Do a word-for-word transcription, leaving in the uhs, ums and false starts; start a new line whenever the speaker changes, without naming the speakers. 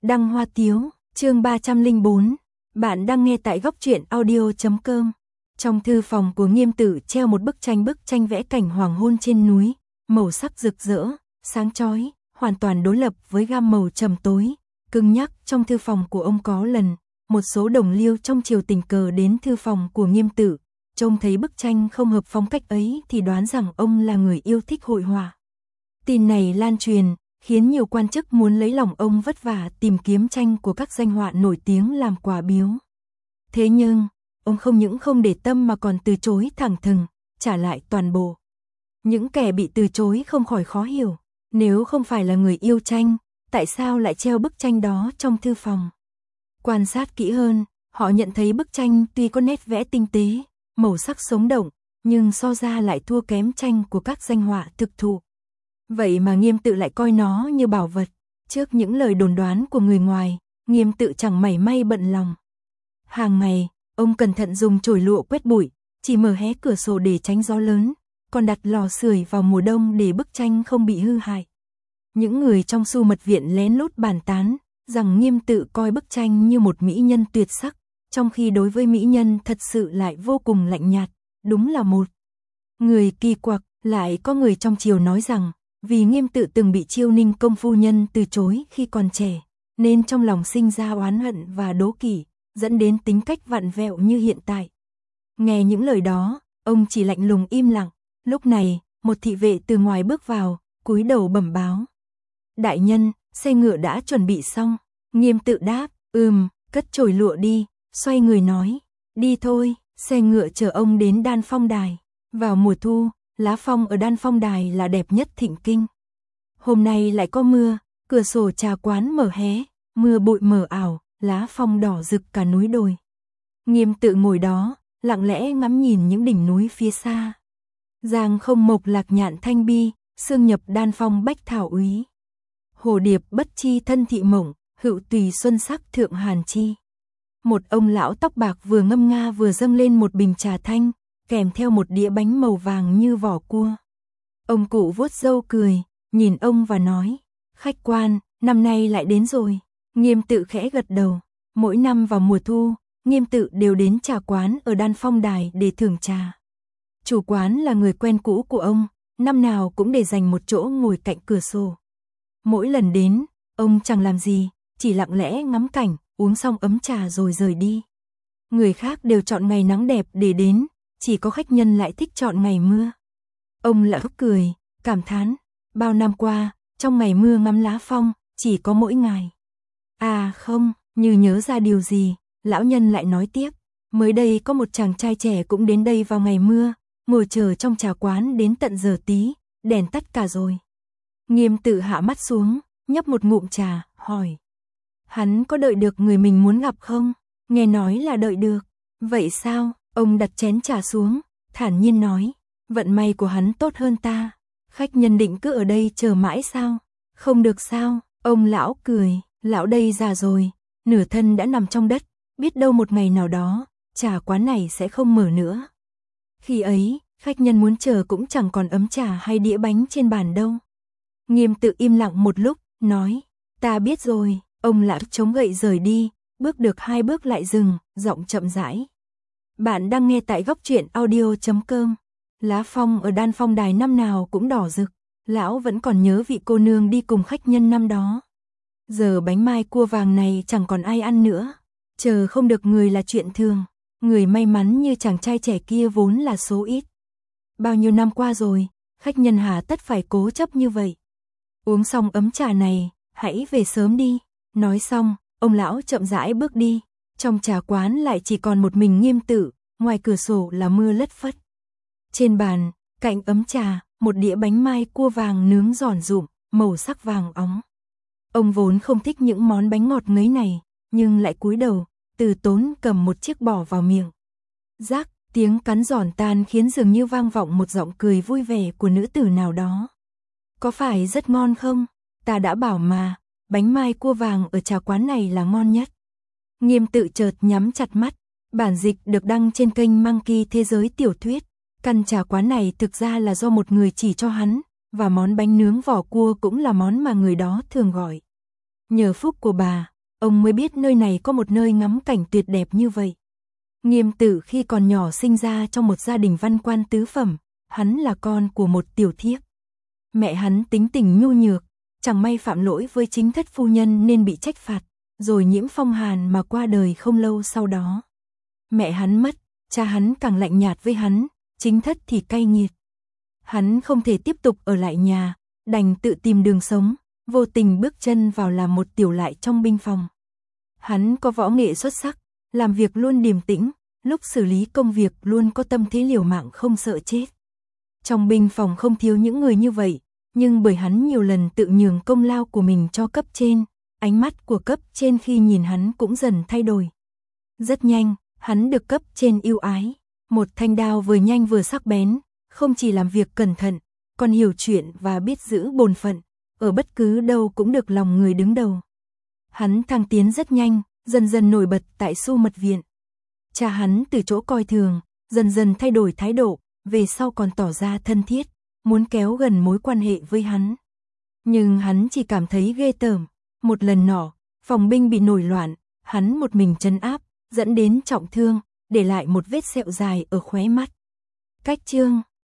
Đăng Hoa Tiếu, chương ba trăm lẻ bốn. Bạn đang nghe tại góc truyện audio chấm com. Trong thư phòng của Nghiêm Tử treo một bức tranh bức tranh vẽ cảnh hoàng hôn trên núi, màu sắc rực rỡ, sáng chói, hoàn toàn đối lập với gam màu trầm tối, cứng nhắc. Trong thư phòng của ông có lần, một số đồng liêu trong triều tình cờ đến thư phòng của Nghiêm Tử, trông thấy bức tranh không hợp phong cách ấy thì đoán rằng ông là người yêu thích hội họa. Tin này lan truyền, khiến nhiều quan chức muốn lấy lòng ông vất vả tìm kiếm tranh của các danh họa nổi tiếng làm quà biếu. Thế nhưng, ông không những không để tâm mà còn từ chối thẳng thừng, trả lại toàn bộ. Những kẻ bị từ chối không khỏi khó hiểu, nếu không phải là người yêu tranh, tại sao lại treo bức tranh đó trong thư phòng? Quan sát kỹ hơn, họ nhận thấy bức tranh tuy có nét vẽ tinh tế, màu sắc sống động, nhưng so ra lại thua kém tranh của các danh họa thực thụ. Vậy mà Nghiêm Tự lại coi nó như bảo vật. Trước những lời đồn đoán của người ngoài, Nghiêm Tự chẳng mảy may bận lòng. Hàng ngày, ông cẩn thận dùng chổi lụa quét bụi, chỉ mở hé cửa sổ để tránh gió lớn, còn đặt lò sưởi vào mùa đông để bức tranh không bị hư hại. Những người trong Su Mật Viện lén lút bàn tán rằng Nghiêm Tự coi bức tranh như một mỹ nhân tuyệt sắc, trong khi đối với mỹ nhân thật sự lại vô cùng lạnh nhạt, đúng là một người kỳ quặc. Lại có người trong triều nói rằng, vì Nghiêm Tự từng bị Chiêu Ninh công phu nhân từ chối khi còn trẻ, nên trong lòng sinh ra oán hận và đố kỵ, dẫn đến tính cách vặn vẹo như hiện tại. Nghe những lời đó, ông chỉ lạnh lùng im lặng. Lúc này, một thị vệ từ ngoài bước vào, cúi đầu bẩm báo. Đại nhân, xe ngựa đã chuẩn bị xong. Nghiêm Tự đáp, ừm, cất chổi lụa đi, xoay người nói, đi thôi. Xe ngựa chở ông đến Đan Phong Đài. Vào mùa thu, lá phong ở Đan Phong Đài là đẹp nhất thịnh kinh. Hôm nay lại có mưa, cửa sổ trà quán mở hé, mưa bụi mờ ảo, lá phong đỏ rực cả núi đồi. Nghiêm Tự ngồi đó, lặng lẽ ngắm nhìn những đỉnh núi phía xa. Giang không mộc lạc nhạn thanh bi, sương nhập Đan Phong bách thảo úy. Hồ điệp bất chi thân thị mộng, hữu tùy xuân sắc thượng hàn chi. Một ông lão tóc bạc vừa ngâm nga vừa dâng lên một bình trà thanh, kèm theo một đĩa bánh màu vàng như vỏ cua. Ông cụ vuốt râu cười, nhìn ông và nói, khách quan, năm nay lại đến rồi. Nghiêm Tự khẽ gật đầu. Mỗi năm vào mùa thu, Nghiêm Tự đều đến trà quán ở Đan Phong Đài để thưởng trà. Chủ quán là người quen cũ của ông, năm nào cũng để dành một chỗ ngồi cạnh cửa sổ. Mỗi lần đến, ông chẳng làm gì, chỉ lặng lẽ ngắm cảnh, uống xong ấm trà rồi rời đi. Người khác đều chọn ngày nắng đẹp để đến, chỉ có khách nhân lại thích chọn ngày mưa. Ông lão cười, cảm thán, bao năm qua, trong ngày mưa ngắm lá phong, chỉ có mỗi ngày. À không, như nhớ ra điều gì, lão nhân lại nói tiếp, mới đây có một chàng trai trẻ cũng đến đây vào ngày mưa, ngồi chờ trong trà quán đến tận giờ tí, đèn tắt cả rồi. Nghiêm Tự hạ mắt xuống, nhấp một ngụm trà, hỏi, hắn có đợi được người mình muốn gặp không? Nghe nói là đợi được. Vậy sao? Ông đặt chén trà xuống, thản nhiên nói, vận may của hắn tốt hơn ta. Khách nhân định cứ ở đây chờ mãi sao? Không được sao? Ông lão cười, lão đây già rồi, nửa thân đã nằm trong đất, biết đâu một ngày nào đó, trà quán này sẽ không mở nữa. Khi ấy, khách nhân muốn chờ cũng chẳng còn ấm trà hay đĩa bánh trên bàn đâu. Nghiêm Tự im lặng một lúc, nói, ta biết rồi. Ông lão chống gậy rời đi, bước được hai bước lại dừng, giọng chậm rãi. Bạn đang nghe tại góc truyện audio chấm com. Lá phong ở Đan Phong Đài năm nào cũng đỏ rực, lão vẫn còn nhớ vị cô nương đi cùng khách nhân năm đó. Giờ bánh mai cua vàng này chẳng còn ai ăn nữa, chờ không được người là chuyện thường, người may mắn như chàng trai trẻ kia vốn là số ít. Bao nhiêu năm qua rồi, khách nhân hà tất phải cố chấp như vậy. Uống xong ấm trà này, hãy về sớm đi. Nói xong, ông lão chậm rãi bước đi. Trong trà quán lại chỉ còn một mình Nghiêm Tự, ngoài cửa sổ là mưa lất phất. Trên bàn, cạnh ấm trà, một đĩa bánh mai cua vàng nướng giòn rụm, màu sắc vàng óng. Ông vốn không thích những món bánh ngọt ngấy này, nhưng lại cúi đầu, từ tốn cầm một chiếc bỏ vào miệng. Rác, tiếng cắn giòn tan khiến dường như vang vọng một giọng cười vui vẻ của nữ tử nào đó. Có phải rất ngon không? Ta đã bảo mà, bánh mai cua vàng ở trà quán này là ngon nhất. Nghiêm Tự chợt nhắm chặt mắt. Bản dịch được đăng trên kênh Monkey Thế giới tiểu thuyết. Căn trà quán này thực ra là do một người chỉ cho hắn, và món bánh nướng vỏ cua cũng là món mà người đó thường gọi. Nhờ phúc của bà, ông mới biết nơi này có một nơi ngắm cảnh tuyệt đẹp như vậy. Nghiêm Tử khi còn nhỏ sinh ra trong một gia đình văn quan tứ phẩm, hắn là con của một tiểu thiếp. Mẹ hắn tính tình nhu nhược, chẳng may phạm lỗi với chính thất phu nhân nên bị trách phạt, rồi nhiễm phong hàn mà qua đời không lâu sau đó. Mẹ hắn mất, cha hắn càng lạnh nhạt với hắn, chính thất thì cay nghiệt. Hắn không thể tiếp tục ở lại nhà, đành tự tìm đường sống, vô tình bước chân vào làm một tiểu lại trong binh phòng. Hắn có võ nghệ xuất sắc, làm việc luôn điềm tĩnh, lúc xử lý công việc luôn có tâm thế liều mạng không sợ chết. Trong binh phòng không thiếu những người như vậy, nhưng bởi hắn nhiều lần tự nhường công lao của mình cho cấp trên, ánh mắt của cấp trên khi nhìn hắn cũng dần thay đổi. Rất nhanh, hắn được cấp trên yêu ái, một thanh đao vừa nhanh vừa sắc bén, không chỉ làm việc cẩn thận, còn hiểu chuyện và biết giữ bổn phận, ở bất cứ đâu cũng được lòng người đứng đầu. Hắn thăng tiến rất nhanh, dần dần nổi bật tại Xu Mật Viện. Cha hắn từ chỗ coi thường, dần dần thay đổi thái độ, về sau còn tỏ ra thân thiết, muốn kéo gần mối quan hệ với hắn. Nhưng hắn chỉ cảm thấy ghê tởm. Một lần nọ, phòng binh bị nổi loạn, hắn một mình trấn áp, dẫn đến trọng thương, để lại một vết sẹo dài ở khóe mắt. Cách chương